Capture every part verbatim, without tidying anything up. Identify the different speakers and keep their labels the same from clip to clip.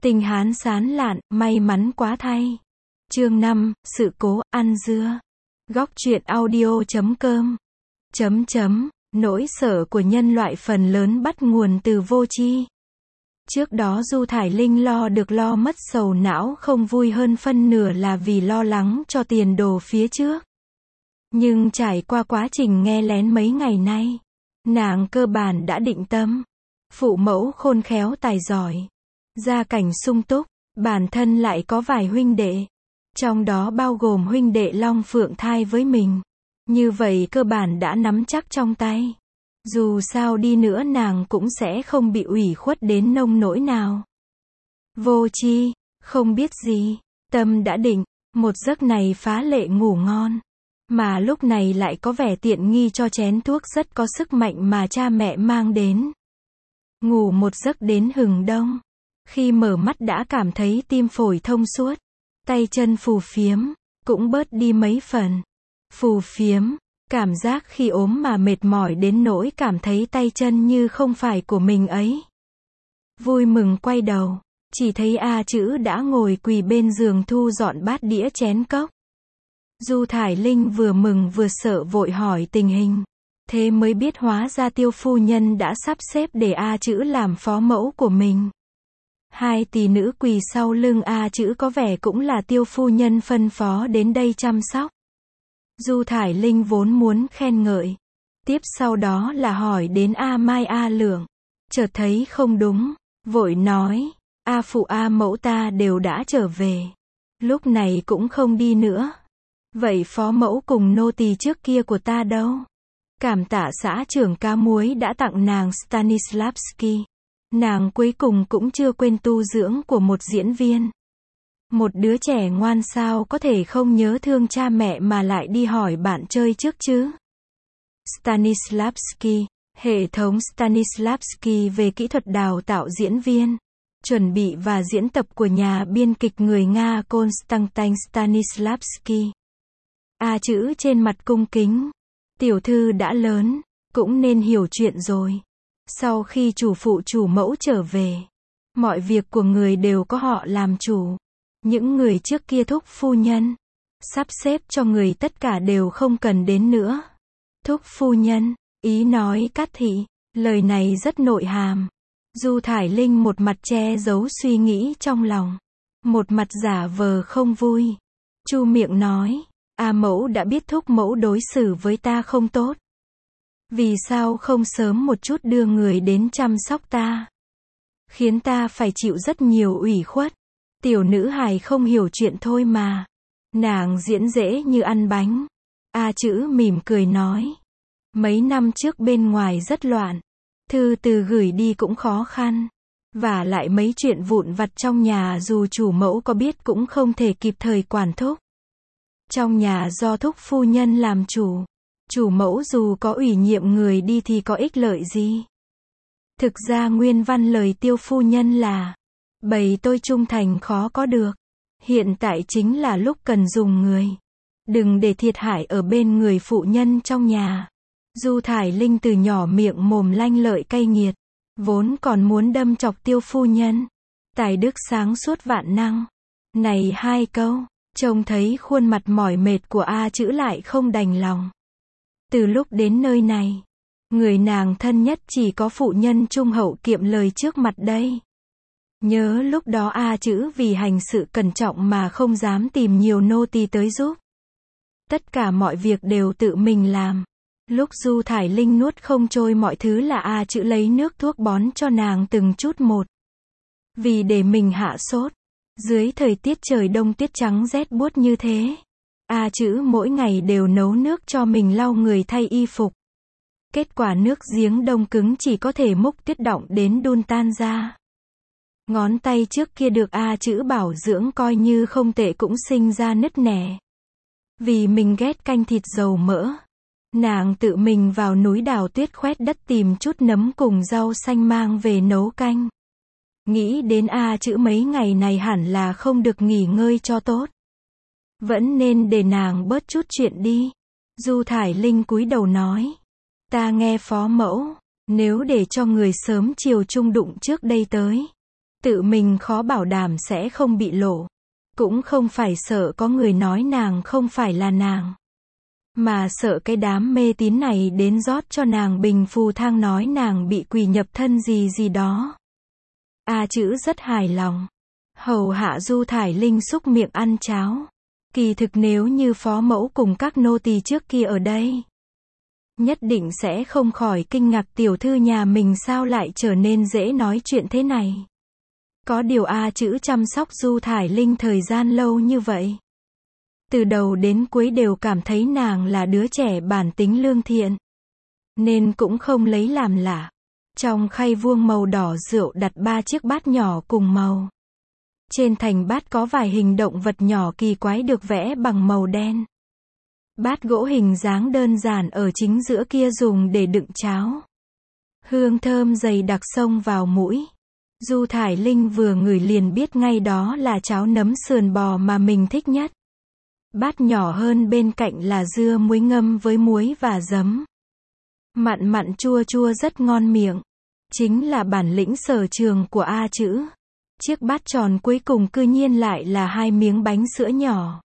Speaker 1: Tình Hán sán lạn, may mắn quá thay. Chương năm, sự cố, ăn dưa. Góc truyện audio chấm com. Chấm chấm, nỗi sợ của nhân loại phần lớn bắt nguồn từ vô tri. Trước đó Du Thải Linh lo được lo mất sầu não không vui hơn phân nửa là vì lo lắng cho tiền đồ phía trước. Nhưng trải qua quá trình nghe lén mấy ngày nay, nàng cơ bản đã định tâm. Phụ mẫu khôn khéo tài giỏi, gia cảnh sung túc, bản thân lại có vài huynh đệ, trong đó bao gồm huynh đệ Long Phượng thai với mình. Như vậy cơ bản đã nắm chắc trong tay. Dù sao đi nữa nàng cũng sẽ không bị ủy khuất đến nông nỗi nào. Vô tri, không biết gì, tâm đã định, một giấc này phá lệ ngủ ngon. Mà lúc này lại có vẻ tiện nghi cho chén thuốc rất có sức mạnh mà cha mẹ mang đến. Ngủ một giấc đến hừng đông. Khi mở mắt đã cảm thấy tim phổi thông suốt. Tay chân phù phiếm, cũng bớt đi mấy phần. Phù phiếm, cảm giác khi ốm mà mệt mỏi đến nỗi cảm thấy tay chân như không phải của mình ấy. Vui mừng quay đầu, chỉ thấy A Chữ đã ngồi quỳ bên giường thu dọn bát đĩa chén cốc. Du Thải Linh vừa mừng vừa sợ vội hỏi tình hình. Thế mới biết hóa ra Tiêu phu nhân đã sắp xếp để A Chữ làm phó mẫu của mình. Hai tỷ nữ quỳ sau lưng A Chữ có vẻ cũng là Tiêu phu nhân phân phó đến đây chăm sóc. Du Thải Linh vốn muốn khen ngợi. Tiếp sau đó là hỏi đến A Mai A Lượng. Chợt thấy không đúng, vội nói, A phụ A mẫu ta đều đã trở về. Lúc này cũng không đi nữa. Vậy phó mẫu cùng nô tỳ trước kia của ta đâu? Cảm tạ xã trưởng Cá Muối đã tặng nàng Stanislavski. Nàng cuối cùng cũng chưa quên tu dưỡng của một diễn viên. Một đứa trẻ ngoan sao có thể không nhớ thương cha mẹ mà lại đi hỏi bạn chơi trước chứ? Stanislavski, hệ thống Stanislavski về kỹ thuật đào tạo diễn viên, chuẩn bị và diễn tập của nhà biên kịch người Nga Konstantin Stanislavski. A Chữ trên mặt cung kính. Tiểu thư đã lớn, cũng nên hiểu chuyện rồi. Sau khi chủ phụ chủ mẫu trở về, mọi việc của người đều có họ làm chủ. Những người trước kia thúc phu nhân, sắp xếp cho người tất cả đều không cần đến nữa. Thúc phu nhân, ý nói Cát thị, lời này rất nội hàm. Du Thải Linh một mặt che giấu suy nghĩ trong lòng, một mặt giả vờ không vui. Chu miệng nói, A mẫu đã biết thúc mẫu đối xử với ta không tốt. Vì sao không sớm một chút đưa người đến chăm sóc ta? Khiến ta phải chịu rất nhiều ủy khuất. Tiểu nữ hài không hiểu chuyện thôi mà. Nàng diễn dễ như ăn bánh. A Chữ mỉm cười nói. Mấy năm trước bên ngoài rất loạn. Thư từ gửi đi cũng khó khăn. Và lại mấy chuyện vụn vặt trong nhà dù chủ mẫu có biết cũng không thể kịp thời quản thúc. Trong nhà do thúc phu nhân làm chủ. Chủ mẫu dù có ủy nhiệm người đi thì có ích lợi gì? Thực ra nguyên văn lời Tiêu phu nhân là, bầy tôi trung thành khó có được. Hiện tại chính là lúc cần dùng người. Đừng để thiệt hại ở bên người phụ nhân trong nhà. Du Thải Linh từ nhỏ miệng mồm lanh lợi cay nghiệt. Vốn còn muốn đâm chọc Tiêu phu nhân. Tài đức sáng suốt vạn năng. Này hai câu, trông thấy khuôn mặt mỏi mệt của A Chữ lại không đành lòng. Từ lúc đến nơi này, người nàng thân nhất chỉ có phụ nhân trung hậu kiệm lời trước mặt đây. Nhớ lúc đó A Chữ vì hành sự cẩn trọng mà không dám tìm nhiều nô tỳ tới giúp. Tất cả mọi việc đều tự mình làm. Lúc Du Thải Linh nuốt không trôi mọi thứ là A Chữ lấy nước thuốc bón cho nàng từng chút một. Vì để mình hạ sốt. Dưới thời tiết trời đông tuyết trắng rét buốt như thế, A Chữ mỗi ngày đều nấu nước cho mình lau người thay y phục. Kết quả nước giếng đông cứng chỉ có thể múc tuyết đọng đến đun tan ra. Ngón tay trước kia được A Chữ bảo dưỡng coi như không tệ cũng sinh ra nứt nẻ. Vì mình ghét canh thịt dầu mỡ, nàng tự mình vào núi đào tuyết khoét đất tìm chút nấm cùng rau xanh mang về nấu canh. Nghĩ đến A Chữ mấy ngày này hẳn là không được nghỉ ngơi cho tốt. Vẫn nên để nàng bớt chút chuyện đi. Du Thải Linh cúi đầu nói. Ta nghe phó mẫu, nếu để cho người sớm chiều trung đụng trước đây tới, Tự mình khó bảo đảm sẽ không bị lộ. Cũng không phải sợ có người nói nàng không phải là nàng. Mà sợ cái đám mê tín này đến rót cho nàng bình phù thang nói nàng bị quỷ nhập thân gì gì đó. A Chữ rất hài lòng. Hầu hạ Du Thải Linh xúc miệng ăn cháo. Kỳ thực nếu như phó mẫu cùng các nô tỳ trước kia ở đây, nhất định sẽ không khỏi kinh ngạc tiểu thư nhà mình sao lại trở nên dễ nói chuyện thế này. Có điều A Chữ chăm sóc Du Thải Linh thời gian lâu như vậy. Từ đầu đến cuối đều cảm thấy nàng là đứa trẻ bản tính lương thiện. Nên cũng không lấy làm lạ. Trong khay vuông màu đỏ rượu đặt ba chiếc bát nhỏ cùng màu. Trên thành bát có vài hình động vật nhỏ kỳ quái được vẽ bằng màu đen. Bát gỗ hình dáng đơn giản ở chính giữa kia dùng để đựng cháo. Hương thơm dày đặc xông vào mũi. Du Thải Linh vừa ngửi liền biết ngay đó là cháo nấm sườn bò mà mình thích nhất. Bát nhỏ hơn bên cạnh là dưa muối ngâm với muối và giấm. Mặn mặn chua chua rất ngon miệng. Chính là bản lĩnh sở trường của A Chữ. Chiếc bát tròn cuối cùng cư nhiên lại là hai miếng bánh sữa nhỏ.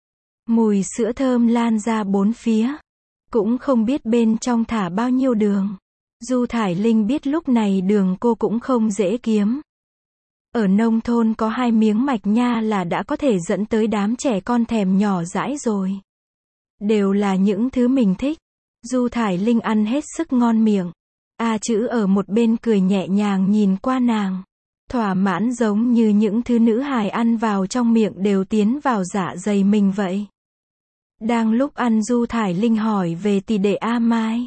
Speaker 1: Mùi sữa thơm lan ra bốn phía. Cũng không biết bên trong thả bao nhiêu đường. Du Thải Linh biết lúc này đường cô cũng không dễ kiếm. Ở nông thôn có hai miếng mạch nha là đã có thể dẫn tới đám trẻ con thèm nhỏ dãi rồi. Đều là những thứ mình thích. Du Thải Linh ăn hết sức ngon miệng. A Chữ ở một bên cười nhẹ nhàng nhìn qua nàng. Thỏa mãn giống như những thứ nữ hài ăn vào trong miệng đều tiến vào dạ dày mình vậy. Đang lúc ăn Du Thải Linh hỏi về tỷ đệ A Mai.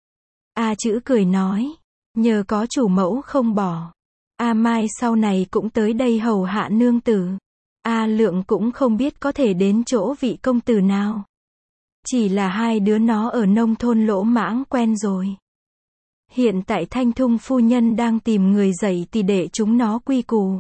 Speaker 1: A Chữ cười nói. Nhờ có chủ mẫu không bỏ. A Mai sau này cũng tới đây hầu hạ nương tử. A Lượng cũng không biết có thể đến chỗ vị công tử nào. Chỉ là hai đứa nó ở nông thôn lỗ mãng quen rồi. Hiện tại Thanh Thung phu nhân đang tìm người dạy tỷ đệ chúng nó quy củ.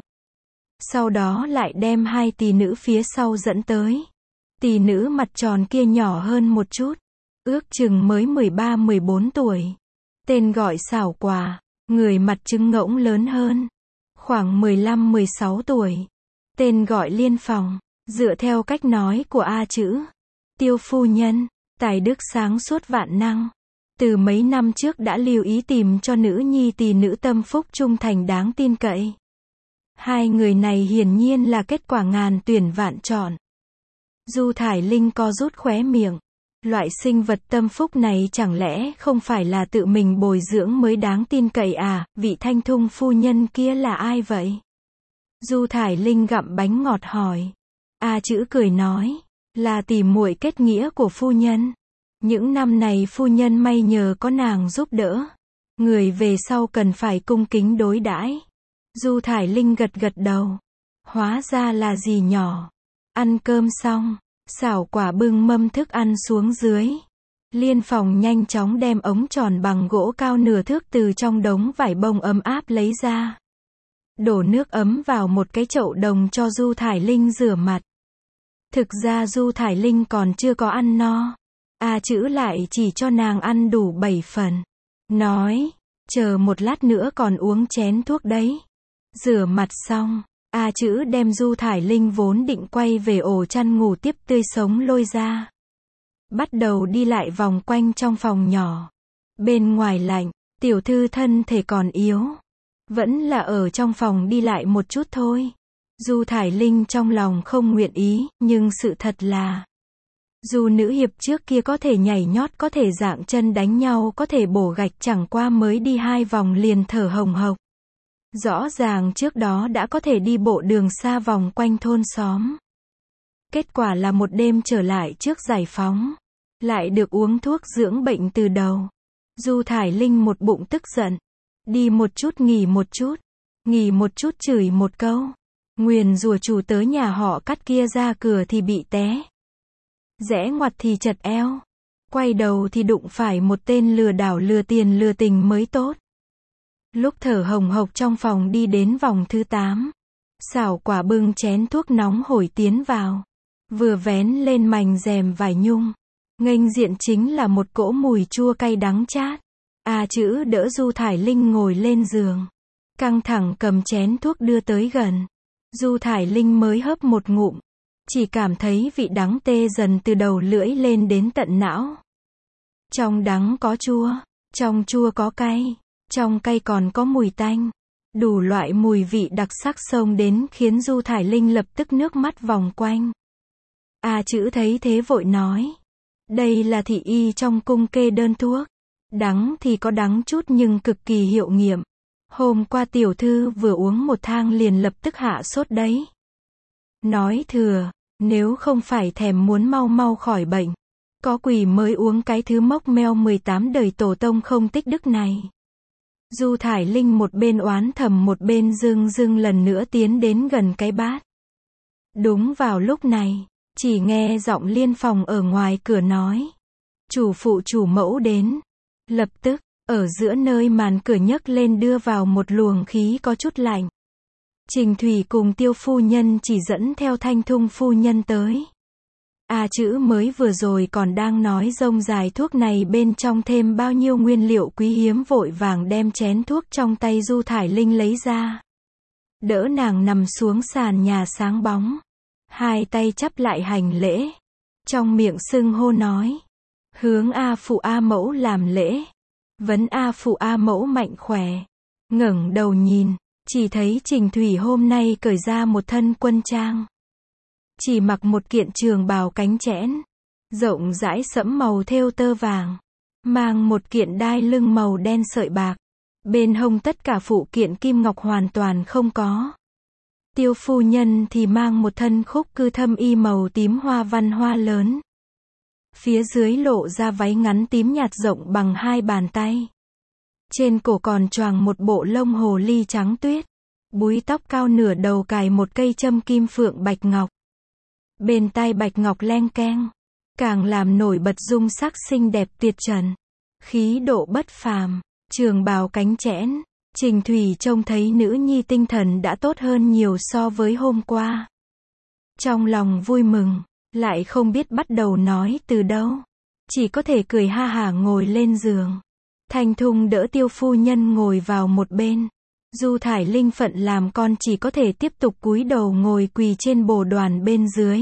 Speaker 1: Sau đó lại đem hai tỷ nữ phía sau dẫn tới. Tỷ nữ mặt tròn kia nhỏ hơn một chút. Ước chừng mới mười ba mười bốn tuổi. Tên gọi Xảo Quả. Người mặt trứng ngỗng lớn hơn. Khoảng mười lăm mười sáu tuổi. Tên gọi Liên Phòng. Dựa theo cách nói của A Chữ. Tiêu phu nhân. Tài đức sáng suốt vạn năng. Từ mấy năm trước đã lưu ý tìm cho nữ nhi tỷ nữ tâm phúc trung thành đáng tin cậy. Hai người này hiển nhiên là kết quả ngàn tuyển vạn chọn. Du Thải Linh co rút khóe miệng. Loại sinh vật tâm phúc này chẳng lẽ không phải là tự mình bồi dưỡng mới đáng tin cậy à, vị Thanh Thung phu nhân kia là ai vậy? Du Thải Linh gặm bánh ngọt hỏi. A Chữ cười nói, là tỷ muội kết nghĩa của phu nhân. Những năm này phu nhân may nhờ có nàng giúp đỡ. Người về sau cần phải cung kính đối đãi. Du Thải Linh gật gật đầu. Hóa ra là dì nhỏ. Ăn cơm xong, Xảo Quả bưng mâm thức ăn xuống dưới. Liên Phòng nhanh chóng đem ống tròn bằng gỗ cao nửa thước từ trong đống vải bông ấm áp lấy ra. Đổ nước ấm vào một cái chậu đồng cho Du Thải Linh rửa mặt. Thực ra Du Thải Linh còn chưa có ăn no. A Chữ lại chỉ cho nàng ăn đủ bảy phần. Nói, chờ một lát nữa còn uống chén thuốc đấy. Rửa mặt xong, A Chữ đem Du Thải Linh vốn định quay về ổ chăn ngủ tiếp tươi sống lôi ra. Bắt đầu đi lại vòng quanh trong phòng nhỏ. Bên ngoài lạnh, tiểu thư thân thể còn yếu. Vẫn là ở trong phòng đi lại một chút thôi. Du Thải Linh trong lòng không nguyện ý, nhưng sự thật là dù nữ hiệp trước kia có thể nhảy nhót, có thể dạng chân đánh nhau, có thể bổ gạch, chẳng qua mới đi hai vòng liền thở hồng hộc. Rõ ràng trước đó đã có thể đi bộ đường xa vòng quanh thôn xóm. Kết quả là một đêm trở lại trước giải phóng. Lại được uống thuốc dưỡng bệnh từ đầu. Du Thải Linh một bụng tức giận. Đi một chút nghỉ một chút. Nghỉ một chút chửi một câu. Nguyền rủa chủ tới nhà họ Cắt kia ra cửa thì bị té. Rẽ ngoặt thì chật eo. Quay đầu thì đụng phải một tên lừa đảo lừa tiền lừa tình mới tốt. Lúc thở hồng hộc trong phòng đi đến vòng thứ tám. Xảo Quả bưng chén thuốc nóng hổi tiến vào. Vừa vén lên mành rèm vải nhung. Nghênh diện chính là một cỗ mùi chua cay đắng chát. A Chữ đỡ Du Thải Linh ngồi lên giường. Căng thẳng cầm chén thuốc đưa tới gần. Du Thải Linh mới hớp một ngụm. Chỉ cảm thấy vị đắng tê dần từ đầu lưỡi lên đến tận não. Trong đắng có chua, trong chua có cay, trong cay còn có mùi tanh. Đủ loại mùi vị đặc sắc xông đến khiến Du Thải Linh lập tức nước mắt vòng quanh. A Chữ thấy thế vội nói. Đây là thị y trong cung kê đơn thuốc. Đắng thì có đắng chút nhưng cực kỳ hiệu nghiệm. Hôm qua tiểu thư vừa uống một thang liền lập tức hạ sốt đấy. Nói thừa, nếu không phải thèm muốn mau mau khỏi bệnh, có quỷ mới uống cái thứ mốc meo mười tám đời tổ tông không tích đức này. Du Thải Linh một bên oán thầm một bên dưng dưng lần nữa tiến đến gần cái bát. Đúng vào lúc này, chỉ nghe giọng Liên Phòng ở ngoài cửa nói. Chủ phụ chủ mẫu đến. Lập tức, ở giữa nơi màn cửa nhấc lên đưa vào một luồng khí có chút lạnh. Trình Thủy cùng Tiêu phu nhân chỉ dẫn theo Thanh Thung phu nhân tới. A Chữ mới vừa rồi còn đang nói rông dài thuốc này bên trong thêm bao nhiêu nguyên liệu quý hiếm vội vàng đem chén thuốc trong tay Du Thải Linh lấy ra. Đỡ nàng nằm xuống sàn nhà sáng bóng. Hai tay chắp lại hành lễ. Trong miệng xưng hô nói. Hướng A phụ A mẫu làm lễ. Vấn A phụ A mẫu mạnh khỏe. Ngẩng đầu nhìn, chỉ thấy Trình Thủy hôm nay cởi ra một thân quân trang. Chỉ mặc một kiện trường bào cánh chẽn, rộng rãi sẫm màu thêu tơ vàng, mang một kiện đai lưng màu đen sợi bạc, bên hông tất cả phụ kiện kim ngọc hoàn toàn không có. Tiêu phu nhân thì mang một thân khúc cư thâm y màu tím hoa văn hoa lớn. Phía dưới lộ ra váy ngắn tím nhạt rộng bằng hai bàn tay. Trên cổ còn choàng một bộ lông hồ ly trắng tuyết. Búi tóc cao nửa đầu cài một cây châm kim phượng bạch ngọc. Bên tai bạch ngọc leng keng, càng làm nổi bật dung sắc xinh đẹp tuyệt trần. Khí độ bất phàm, trường bào cánh chẽn. Trình Thủy trông thấy nữ nhi tinh thần đã tốt hơn nhiều so với hôm qua. Trong lòng vui mừng, lại không biết bắt đầu nói từ đâu. Chỉ có thể cười ha hả ngồi lên giường. Thanh Thung đỡ Tiêu phu nhân ngồi vào một bên. Du Thải Linh phận làm con chỉ có thể tiếp tục cúi đầu ngồi quỳ trên bồ đoàn bên dưới.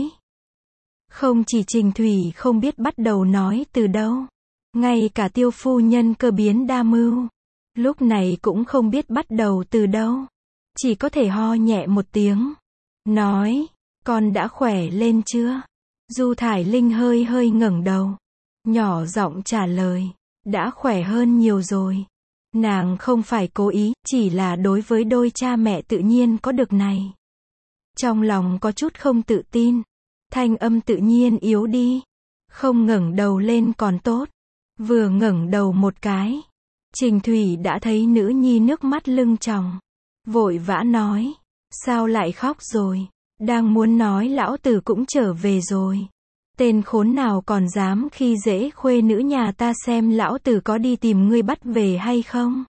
Speaker 1: Không chỉ Trình Thủy không biết bắt đầu nói từ đâu. Ngay cả Tiêu phu nhân cơ biến đa mưu. Lúc này cũng không biết bắt đầu từ đâu. Chỉ có thể ho nhẹ một tiếng. Nói, con đã khỏe lên chưa? Du Thải Linh hơi hơi ngẩng đầu. Nhỏ giọng trả lời, đã khỏe hơn nhiều rồi. Nàng không phải cố ý, chỉ là đối với đôi cha mẹ tự nhiên có được này. Trong lòng có chút không tự tin. Thanh âm tự nhiên yếu đi. Không ngẩng đầu lên còn tốt. Vừa ngẩng đầu một cái. Trình Thủy đã thấy nữ nhi nước mắt lưng tròng. Vội vã nói. Sao lại khóc rồi? Đang muốn nói lão tử cũng trở về rồi. Tên khốn nào còn dám khi dễ khuê nữ nhà ta xem lão tử có đi tìm ngươi bắt về hay không?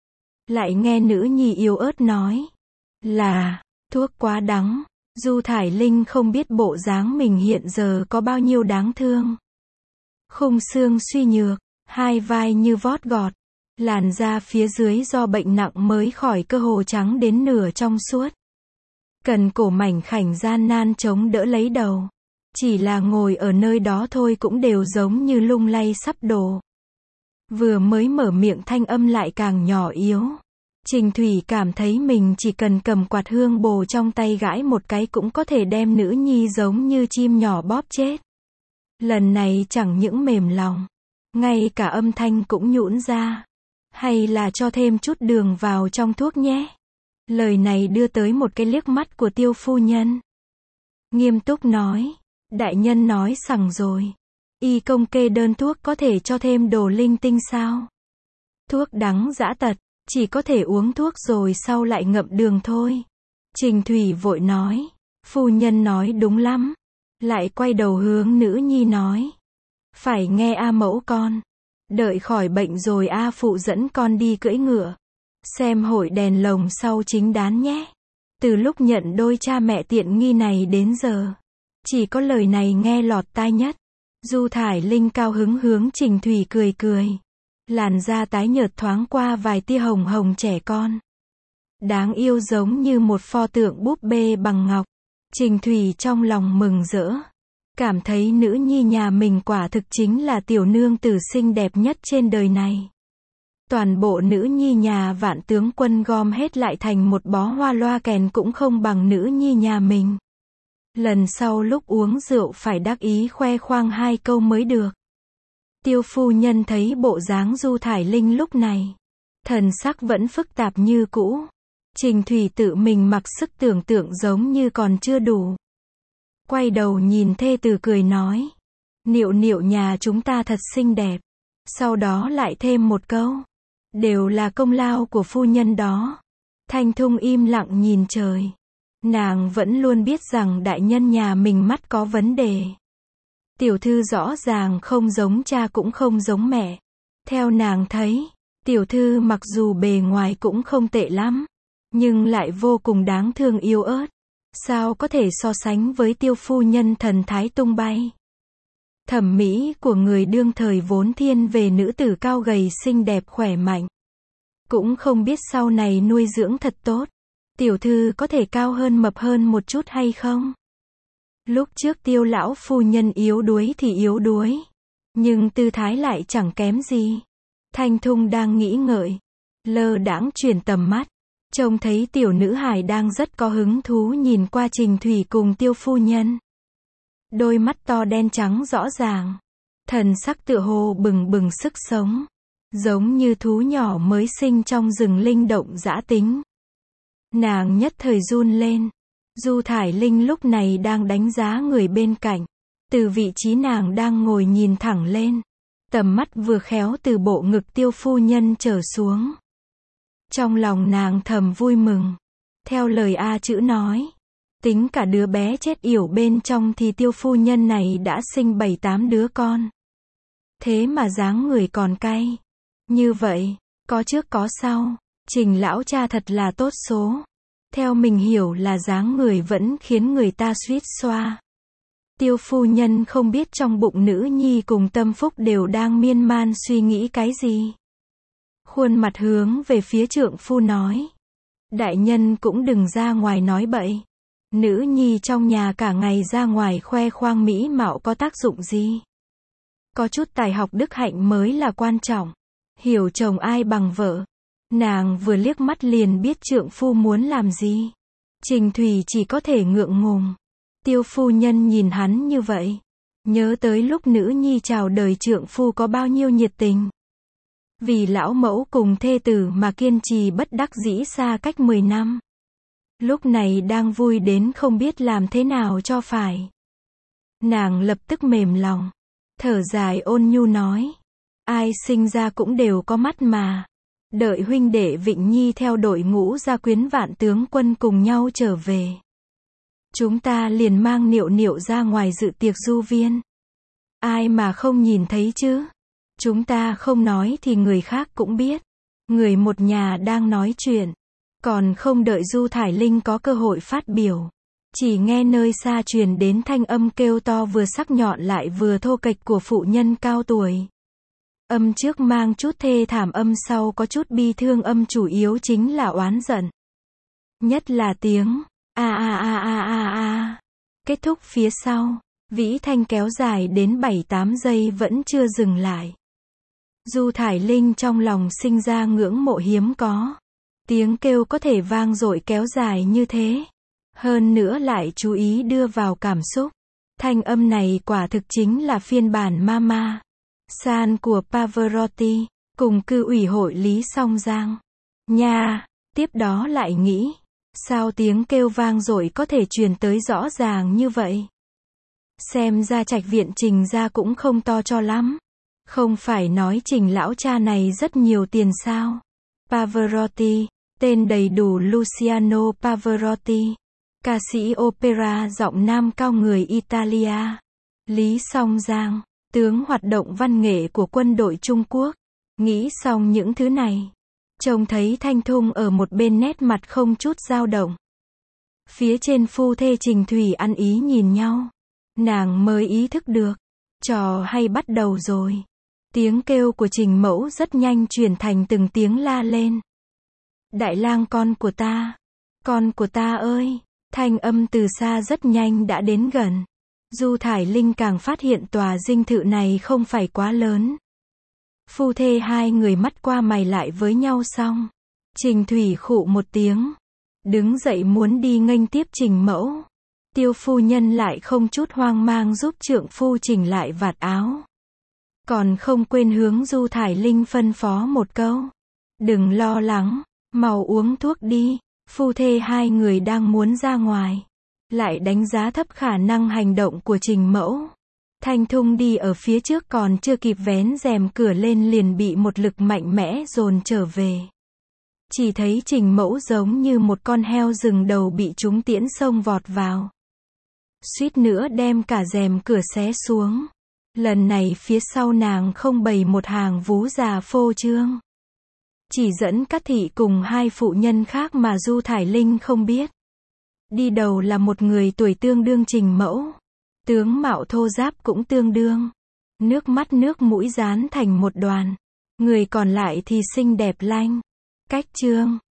Speaker 1: Lại nghe nữ nhi yếu ớt nói. Là, thuốc quá đắng. Du Thải Linh không biết bộ dáng mình hiện giờ có bao nhiêu đáng thương. Khung xương suy nhược, hai vai như vót gọt. Làn da phía dưới do bệnh nặng mới khỏi cơ hồ trắng đến nửa trong suốt. Cần cổ mảnh khảnh gian nan chống đỡ lấy đầu. Chỉ là ngồi ở nơi đó thôi cũng đều giống như lung lay sắp đổ. Vừa mới mở miệng thanh âm lại càng nhỏ yếu. Trình Thủy cảm thấy mình chỉ cần cầm quạt hương bồ trong tay gãi một cái cũng có thể đem nữ nhi giống như chim nhỏ bóp chết. Lần này chẳng những mềm lòng, ngay cả âm thanh cũng nhũn ra. Hay là cho thêm chút đường vào trong thuốc nhé. Lời này đưa tới một cái liếc mắt của Tiêu phu nhân. Nghiêm túc nói. Đại nhân nói sẵn rồi. Y công kê đơn thuốc có thể cho thêm đồ linh tinh sao? Thuốc đắng dã tật, chỉ có thể uống thuốc rồi sau lại ngậm đường thôi. Trình Thủy vội nói. Phu nhân nói đúng lắm. Lại quay đầu hướng nữ nhi nói. Phải nghe A mẫu con. Đợi khỏi bệnh rồi A phụ dẫn con đi cưỡi ngựa. Xem hội đèn lồng sau chính đán nhé. Từ lúc nhận đôi cha mẹ tiện nghi này đến giờ. Chỉ có lời này nghe lọt tai nhất. Du Thải Linh cao hứng hướng Trình Thủy cười cười. Làn da tái nhợt thoáng qua vài tia hồng hồng trẻ con. đáng yêu giống như một pho tượng búp bê bằng ngọc. Trình Thủy trong lòng mừng rỡ, cảm thấy nữ nhi nhà mình quả thực chính là tiểu nương tử xinh đẹp nhất trên đời này. Toàn bộ nữ nhi nhà Vạn tướng quân gom hết lại thành một bó hoa loa kèn cũng không bằng nữ nhi nhà mình. Lần sau lúc uống rượu phải đắc ý khoe khoang hai câu mới được. Tiêu phu nhân thấy bộ dáng Du Thải Linh lúc này, thần sắc vẫn phức tạp như cũ. Trình Thủy tự mình mặc sức tưởng tượng giống như còn chưa đủ. Quay đầu nhìn thê tử cười nói, Niệu Niệu nhà chúng ta thật xinh đẹp. Sau đó lại thêm một câu, đều là công lao của phu nhân đó. Thanh Thung im lặng nhìn trời. Nàng vẫn luôn biết rằng đại nhân nhà mình mắt có vấn đề. Tiểu thư rõ ràng không giống cha cũng không giống mẹ. Theo nàng thấy, tiểu thư mặc dù bề ngoài cũng không tệ lắm, nhưng lại vô cùng đáng thương yếu ớt. Sao có thể so sánh với tiêu phu nhân thần thái tung bay. Thẩm mỹ của người đương thời vốn thiên về nữ tử cao gầy xinh đẹp khỏe mạnh. Cũng không biết sau này nuôi dưỡng thật tốt. Tiểu thư có thể cao hơn mập hơn một chút hay không? Lúc trước tiêu lão phu nhân yếu đuối thì yếu đuối. Nhưng tư thái lại chẳng kém gì. Thanh Thung đang nghĩ ngợi. Lơ đãng chuyển tầm mắt. Trông thấy tiểu nữ hài đang rất có hứng thú nhìn qua Trình Thủy cùng tiêu phu nhân. Đôi mắt to đen trắng rõ ràng. Thần sắc tựa hồ bừng bừng sức sống. Giống như thú nhỏ mới sinh trong rừng linh động dã tính. Nàng nhất thời run lên. Du Thải Linh lúc này đang đánh giá người bên cạnh. Từ vị trí nàng đang ngồi nhìn thẳng lên. Tầm mắt vừa khéo từ bộ ngực tiêu phu nhân trở xuống. Trong lòng nàng thầm vui mừng. Theo lời A chữ nói, tính cả đứa bé chết yểu bên trong thì tiêu phu nhân này đã sinh bảy tám đứa con. Thế mà dáng người còn cay. Như vậy, có trước có sau, Trình lão cha thật là tốt số. Theo mình hiểu là dáng người vẫn khiến người ta suýt xoa. Tiêu phu nhân không biết trong bụng nữ nhi cùng Tâm Phúc đều đang miên man suy nghĩ cái gì. Khuôn mặt hướng về phía trượng phu nói. Đại nhân cũng đừng ra ngoài nói bậy. Nữ nhi trong nhà cả ngày ra ngoài khoe khoang mỹ mạo có tác dụng gì. Có chút tài học đức hạnh mới là quan trọng. Hiểu chồng ai bằng vợ. Nàng vừa liếc mắt liền biết trượng phu muốn làm gì. Trình Thủy chỉ có thể ngượng ngùng. Tiêu phu nhân nhìn hắn như vậy. Nhớ tới lúc nữ nhi chào đời trượng phu có bao nhiêu nhiệt tình. Vì lão mẫu cùng thê tử mà kiên trì bất đắc dĩ xa cách mười năm. Lúc này đang vui đến không biết làm thế nào cho phải. Nàng lập tức mềm lòng. Thở dài ôn nhu nói. Ai sinh ra cũng đều có mắt mà. Đợi huynh đệ Vịnh Nhi theo đội ngũ gia quyến Vạn tướng quân cùng nhau trở về. Chúng ta liền mang Niệu Niệu ra ngoài dự tiệc du viên. Ai mà không nhìn thấy chứ? Chúng ta không nói thì người khác cũng biết. Người một nhà đang nói chuyện. Còn không đợi Du Thải Linh có cơ hội phát biểu. Chỉ nghe nơi xa truyền đến thanh âm kêu to vừa sắc nhọn lại vừa thô kệch của phụ nhân cao tuổi. Âm trước mang chút thê thảm, âm sau có chút bi thương, âm chủ yếu chính là oán giận. Nhất là tiếng a a a a a a. Kết thúc phía sau, vĩ thanh kéo dài đến bảy tám giây vẫn chưa dừng lại. Du Thải Linh trong lòng sinh ra ngưỡng mộ hiếm có. Tiếng kêu có thể vang dội kéo dài như thế. Hơn nữa lại chú ý đưa vào cảm xúc. Thanh âm này quả thực chính là phiên bản Mama San của Pavarotti, cùng cư ủy hội Lý Song Giang. Nha, tiếp đó lại nghĩ, sao tiếng kêu vang dội có thể truyền tới rõ ràng như vậy? Xem ra trạch viện Trình gia cũng không to cho lắm. Không phải nói Trình lão cha này rất nhiều tiền sao? Pavarotti, tên đầy đủ Luciano Pavarotti, ca sĩ opera giọng nam cao người Italia. Lý Song Giang, tướng hoạt động văn nghệ của quân đội Trung Quốc. Nghĩ xong những thứ này, trông thấy Thanh Thung ở một bên nét mặt không chút dao động. Phía trên phu thê Trình Thủy ăn ý nhìn nhau. Nàng mới ý thức được, trò hay bắt đầu rồi. Tiếng kêu của Trình mẫu rất nhanh chuyển thành từng tiếng la lên. Đại lang con của ta, con của ta ơi, thanh âm từ xa rất nhanh đã đến gần. Du Thải Linh càng phát hiện tòa dinh thự này không phải quá lớn. Phu thê hai người mắt qua mày lại với nhau xong. Trình Thủy khụ một tiếng, đứng dậy muốn đi nghênh tiếp Trình mẫu. Tiêu phu nhân lại không chút hoang mang giúp trượng phu chỉnh lại vạt áo. Còn không quên hướng Du Thải Linh phân phó một câu. Đừng lo lắng, mau uống thuốc đi. Phu thê hai người đang muốn ra ngoài, lại đánh giá thấp khả năng hành động của Trình mẫu. Thanh Thung đi ở phía trước còn chưa kịp vén rèm cửa lên liền bị một lực mạnh mẽ dồn trở về. Chỉ thấy Trình mẫu giống như một con heo rừng đầu bị trúng tiễn xông vọt vào. Suýt nữa đem cả rèm cửa xé xuống. Lần này phía sau nàng không bày một hàng vú già phô trương. Chỉ dẫn Cát Thị cùng hai phụ nhân khác mà Du Thải Linh không biết. Đi đầu là một người tuổi tương đương Trình mẫu. Tướng mạo thô ráp cũng tương đương. Nước mắt nước mũi dán thành một đoàn. Người còn lại thì xinh đẹp lanh. Cách trương.